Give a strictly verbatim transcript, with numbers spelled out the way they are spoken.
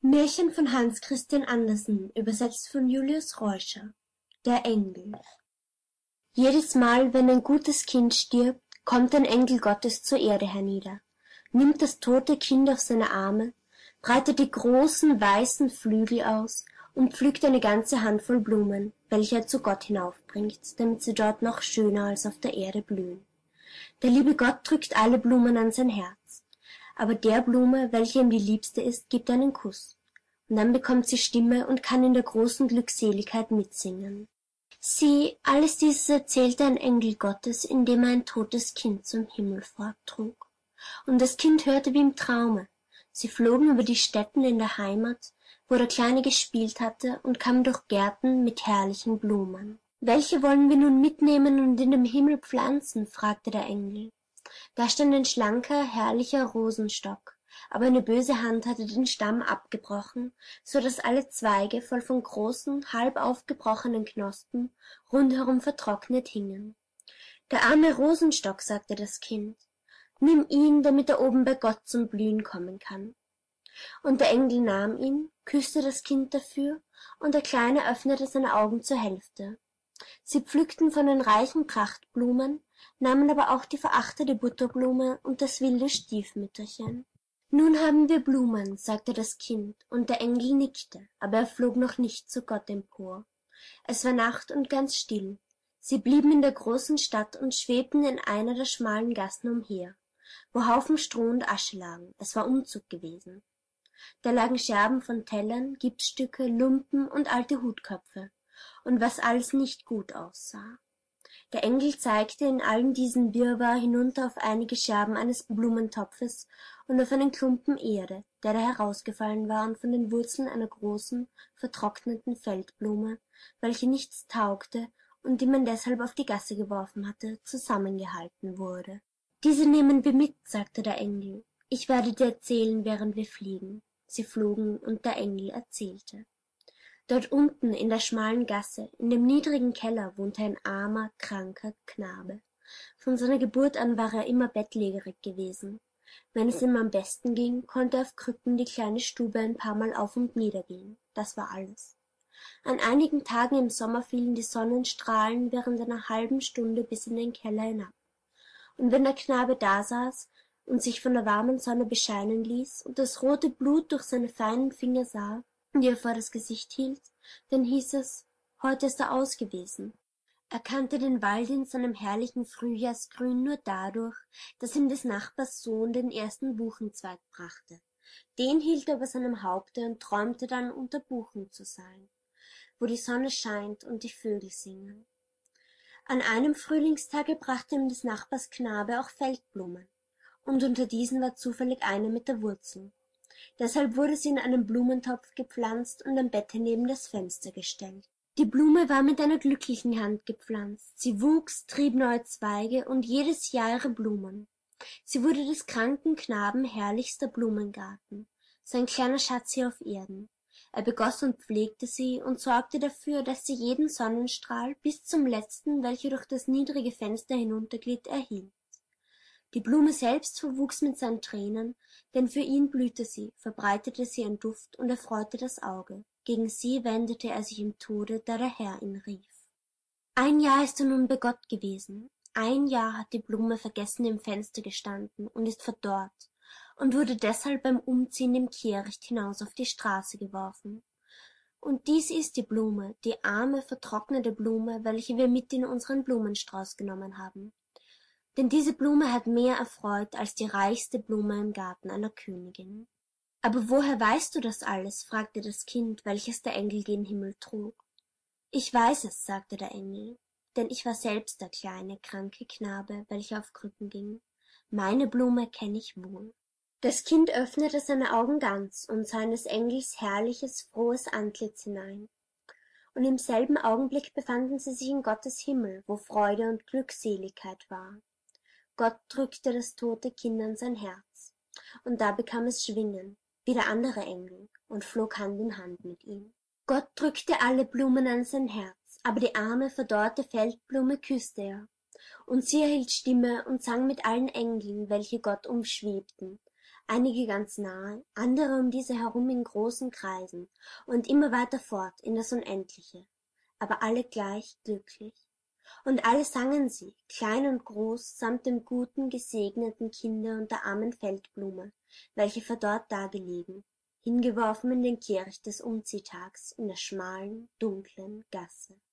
Märchen von Hans Christian Andersen, übersetzt von Julius Reuscher. Der Engel. Jedes Mal, wenn ein gutes Kind stirbt, kommt ein Engel Gottes zur Erde hernieder, nimmt das tote Kind auf seine Arme, breitet die großen weißen Flügel aus und pflückt eine ganze Handvoll Blumen, welche er zu Gott hinaufbringt, damit sie dort noch schöner als auf der Erde blühen. Der liebe Gott drückt alle Blumen an sein Herz, aber der Blume, welche ihm die liebste ist, gibt einen Kuss, und dann bekommt sie Stimme und kann in der großen Glückseligkeit mitsingen. Sieh, alles dieses erzählte ein Engel Gottes, indem er ein totes Kind zum Himmel forttrug. Und das Kind hörte wie im Traume. Sie flogen über die Stätten in der Heimat, wo der Kleine gespielt hatte, und kamen durch Gärten mit herrlichen Blumen. »Welche wollen wir nun mitnehmen und in dem Himmel pflanzen?« fragte der Engel. Da stand ein schlanker, herrlicher Rosenstock, aber eine böse Hand hatte den Stamm abgebrochen, so daß alle Zweige voll von großen, halb aufgebrochenen Knospen rundherum vertrocknet hingen. »Der arme Rosenstock«, sagte das Kind, »nimm ihn, damit er oben bei Gott zum Blühen kommen kann.« Und der Engel nahm ihn, küsste das Kind dafür, und der Kleine öffnete seine Augen zur Hälfte. Sie pflückten von den reichen Prachtblumen, nahmen aber auch die verachtete Butterblume und das wilde Stiefmütterchen. »Nun haben wir Blumen«, sagte das Kind, und der Engel nickte, aber er flog noch nicht zu Gott empor. Es war Nacht und ganz still. Sie blieben in der großen Stadt und schwebten in einer der schmalen Gassen umher, wo Haufen Stroh und Asche lagen. Es war Umzug gewesen. Da lagen Scherben von Tellern, Gipsstücke, Lumpen und alte Hutköpfe, und was alles nicht gut aussah. Der Engel zeigte in allen diesen Wirrwarr hinunter auf einige Scherben eines Blumentopfes und auf einen Klumpen Erde, der da herausgefallen war und von den Wurzeln einer großen, vertrockneten Feldblume, welche nichts taugte und die man deshalb auf die Gasse geworfen hatte, zusammengehalten wurde. »Diese nehmen wir mit«, sagte der Engel. »Ich werde dir erzählen, während wir fliegen.« Sie flogen, und der Engel erzählte. Dort unten in der schmalen Gasse, in dem niedrigen Keller, wohnte ein armer, kranker Knabe. Von seiner Geburt an war er immer bettlägerig gewesen. Wenn es ihm am besten ging, konnte er auf Krücken die kleine Stube ein paar Mal auf und nieder gehen. Das war alles. An einigen Tagen im Sommer fielen die Sonnenstrahlen während einer halben Stunde bis in den Keller hinab. Und wenn der Knabe dasaß und sich von der warmen Sonne bescheinen ließ und das rote Blut durch seine feinen Finger sah, die er vor das Gesicht hielt, dann hieß es, heute ist er aus gewesen. Er kannte den Wald in seinem herrlichen Frühjahrsgrün nur dadurch, dass ihm des Nachbars Sohn den ersten Buchenzweig brachte. Den hielt er über seinem Haupte und träumte dann, unter Buchen zu sein, wo die Sonne scheint und die Vögel singen. An einem Frühlingstage brachte ihm des Nachbars Knabe auch Feldblumen, und unter diesen war zufällig eine mit der Wurzel. Deshalb wurde sie in einen Blumentopf gepflanzt und am Bette neben das Fenster gestellt. Die Blume war mit einer glücklichen Hand gepflanzt. Sie wuchs, trieb neue Zweige und jedes Jahr ihre Blumen. Sie wurde des kranken Knaben herrlichster Blumengarten, sein kleiner Schatz hier auf Erden. Er begoss und pflegte sie und sorgte dafür, dass sie jeden Sonnenstrahl bis zum letzten, welcher durch das niedrige Fenster hinunterglitt, erhielt. Die Blume selbst verwuchs mit seinen Tränen, denn für ihn blühte sie, verbreitete sie einen Duft und erfreute das Auge. Gegen sie wendete er sich im Tode, da der Herr ihn rief. Ein Jahr ist er nun bei Gott gewesen. Ein Jahr hat die Blume vergessen im Fenster gestanden und ist verdorrt und wurde deshalb beim Umziehen im Kehricht hinaus auf die Straße geworfen. Und dies ist die Blume, die arme, vertrocknete Blume, welche wir mit in unseren Blumenstrauß genommen haben. Denn diese Blume hat mehr erfreut als die reichste Blume im Garten einer Königin. »Aber woher weißt du das alles?« fragte das Kind, welches der Engel gen Himmel trug. »Ich weiß es«, sagte der Engel, »denn ich war selbst der kleine, kranke Knabe, welcher auf Krücken ging. Meine Blume kenne ich wohl.« Das Kind öffnete seine Augen ganz und sah in des Engels herrliches, frohes Antlitz hinein. Und im selben Augenblick befanden sie sich in Gottes Himmel, wo Freude und Glückseligkeit war. Gott drückte das tote Kind an sein Herz, und da bekam es Schwingen, wie der andere Engel, und flog Hand in Hand mit ihm. Gott drückte alle Blumen an sein Herz, aber die arme, verdorrte Feldblume küsste er, und sie erhielt Stimme und sang mit allen Engeln, welche Gott umschwebten. einige ganz nahe, andere um diese herum in großen Kreisen und immer weiter fort in das Unendliche, aber alle gleich glücklich. Und alle sangen sie, klein und groß, samt dem guten, gesegneten Kinde und der armen Feldblume, welche verdorrt dagelegen, hingeworfen in den Kehricht des Umziehtags in der schmalen, dunklen Gasse.